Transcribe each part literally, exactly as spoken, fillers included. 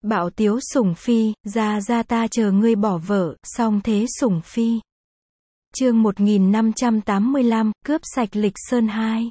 Bảo Tiếu Sủng Phi, ra ra ta chờ ngươi bỏ vợ, song thế Sủng Phi. Chương một nghìn năm trăm tám mươi lăm, cướp sạch Lịch Sơn hai.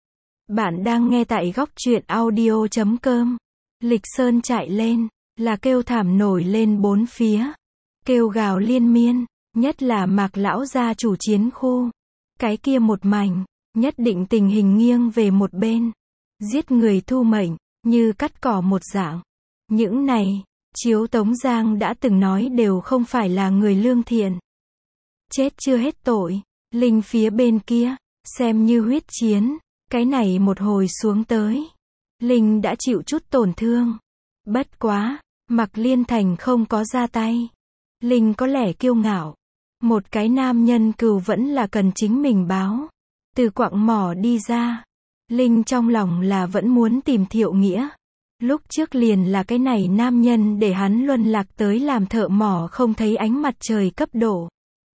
Bạn đang nghe tại góc truyện audio chấm com. Lịch Sơn chạy lên, là kêu thảm nổi lên bốn phía. Kêu gào liên miên, nhất là Mạc lão gia chủ chiến khu. Cái kia một mảnh, nhất định tình hình nghiêng về một bên. Giết người thu mệnh, như cắt cỏ một dạng. Những này, Chiếu Tống Giang đã từng nói đều không phải là người lương thiện. Chết chưa hết tội, Linh phía bên kia, xem như huyết chiến, cái này một hồi xuống tới. Linh đã chịu chút tổn thương. Bất quá, Mạc Liên Thành không có ra tay. Linh có lẽ kiêu ngạo. Một cái nam nhân cừu vẫn là cần chính mình báo. Từ quặng mỏ đi ra, Linh trong lòng là vẫn muốn tìm Thiệu Nghĩa. Lúc trước liền là cái này nam nhân để hắn luân lạc tới làm thợ mỏ không thấy ánh mặt trời cấp độ.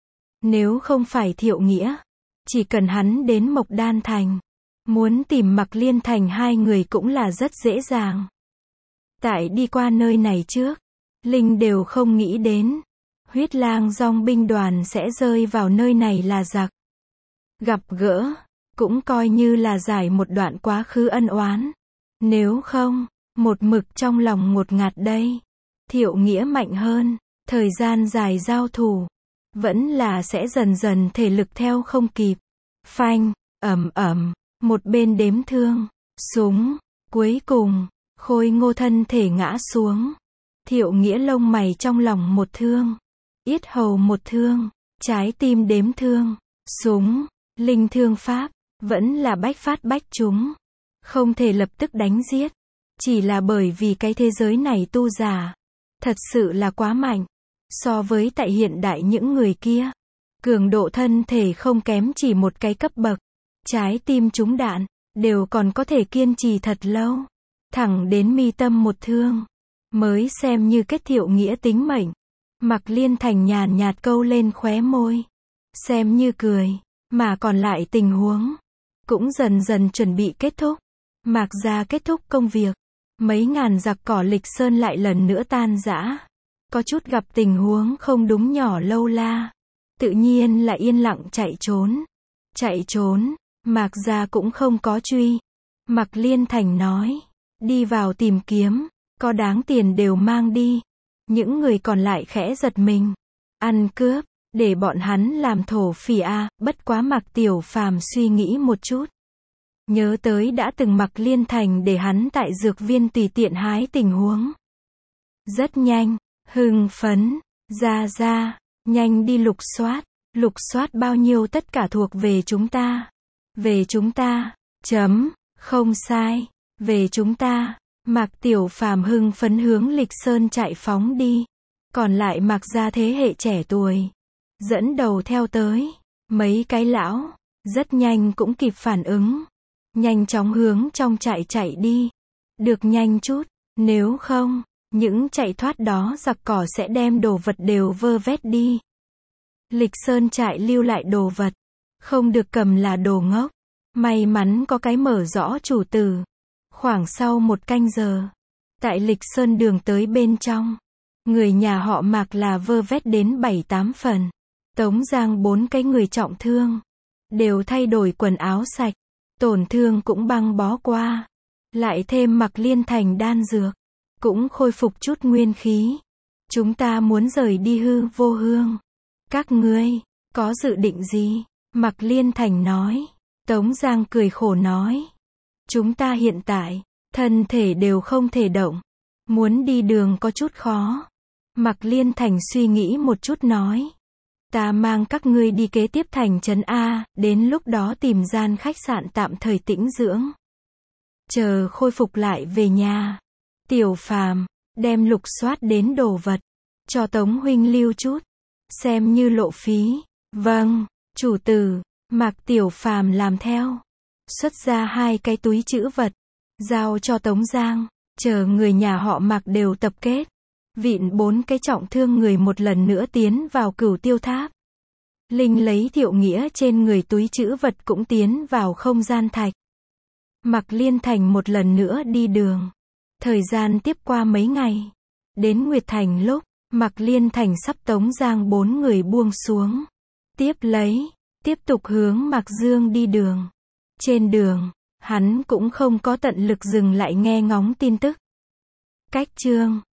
Nếu không phải Thiệu Nghĩa, chỉ cần hắn đến Mộc Đan Thành, muốn tìm Mạc Liên Thành hai người cũng là rất dễ dàng. Tại đi qua nơi này trước, Linh đều không nghĩ đến, Huyết Lang dòng binh đoàn sẽ rơi vào nơi này là giặc. Gặp gỡ, cũng coi như là giải một đoạn quá khứ ân oán. Nếu không, một mực trong lòng ngột ngạt đây. Thiệu Nghĩa mạnh hơn, thời gian dài giao thủ, vẫn là sẽ dần dần thể lực theo không kịp. Phanh, ầm ầm, một bên đếm thương, súng, cuối cùng, Khôi Ngô thân thể ngã xuống. Thiệu Nghĩa lông mày trong lòng một thương, yết hầu một thương, trái tim đếm thương, súng, linh thương pháp, vẫn là bách phát bách trúng. Không thể lập tức đánh giết, chỉ là bởi vì cái thế giới này tu giả, thật sự là quá mạnh. So với tại hiện đại những người kia, cường độ thân thể không kém chỉ một cái cấp bậc. Trái tim trúng đạn, đều còn có thể kiên trì thật lâu. Thẳng đến mi tâm một thương, mới xem như kết Thiệu Nghĩa tính mệnh. Mạc Liên Thành nhàn nhạt câu lên khóe môi, xem như cười, mà còn lại tình huống, cũng dần dần chuẩn bị kết thúc. Mạc gia kết thúc công việc, mấy ngàn giặc cỏ Lịch Sơn lại lần nữa tan rã. Có chút gặp tình huống không đúng nhỏ lâu la, tự nhiên là yên lặng chạy trốn. Chạy trốn, Mạc gia cũng không có truy. Mạc Liên Thành nói, đi vào tìm kiếm, có đáng tiền đều mang đi. Những người còn lại khẽ giật mình. Ăn cướp, để bọn hắn làm thổ phỉ a. Bất quá Mạc Tiểu Phàm suy nghĩ một chút, nhớ tới đã từng Mạc Liên Thành để hắn tại dược viên tùy tiện hái tình huống. Rất nhanh, hưng phấn, ra ra, nhanh đi lục soát, lục soát bao nhiêu tất cả thuộc về chúng ta. Về chúng ta, chấm, không sai, về chúng ta. Mạc Tiểu Phàm hưng phấn hướng Lịch Sơn chạy phóng đi. Còn lại Mạc gia thế hệ trẻ tuổi, dẫn đầu theo tới. Mấy cái lão, rất nhanh cũng kịp phản ứng. Nhanh chóng hướng trong trại chạy đi. Được nhanh chút, nếu không, những chạy thoát đó giặc cỏ sẽ đem đồ vật đều vơ vét đi. Lịch Sơn trại lưu lại đồ vật, không được cầm là đồ ngốc. May mắn có cái mở rõ chủ tử. Khoảng sau một canh giờ, tại Lịch Sơn đường tới bên trong, người nhà họ Mạc là vơ vét đến bảy tám phần. Tống Giang bốn cái người trọng thương, đều thay đổi quần áo sạch, tổn thương cũng băng bó qua. Lại thêm Mạc Liên Thành đan dược, cũng khôi phục chút nguyên khí. Chúng ta muốn rời đi hư vô hương. Các ngươi, có dự định gì? Mạc Liên Thành nói. Tống Giang cười khổ nói. Chúng ta hiện tại, thân thể đều không thể động. Muốn đi đường có chút khó. Mạc Liên Thành suy nghĩ một chút nói. Ta mang các ngươi đi kế tiếp thành trấn A, đến lúc đó tìm gian khách sạn tạm thời tĩnh dưỡng. Chờ khôi phục lại về nhà. Tiểu Phàm, đem lục soát đến đồ vật, cho Tống huynh lưu chút, xem như lộ phí. Vâng, chủ tử. Mạc Tiểu Phàm làm theo. Xuất ra hai cái túi trữ vật, giao cho Tống Giang, chờ người nhà họ Mạc đều tập kết. Vịn bốn cái trọng thương người một lần nữa tiến vào Cửu Tiêu Tháp. Linh lấy Thiệu Nghĩa trên người túi trữ vật cũng tiến vào không gian thạch. Mạc Liên Thành một lần nữa đi đường. Thời gian tiếp qua mấy ngày, Đến Nguyệt Thành lúc, Mạc Liên Thành sắp tống giang bốn người buông xuống. Tiếp lấy, tiếp tục hướng Mạc Dương đi đường. Trên đường, hắn cũng không có tận lực dừng lại nghe ngóng tin tức. Cách chương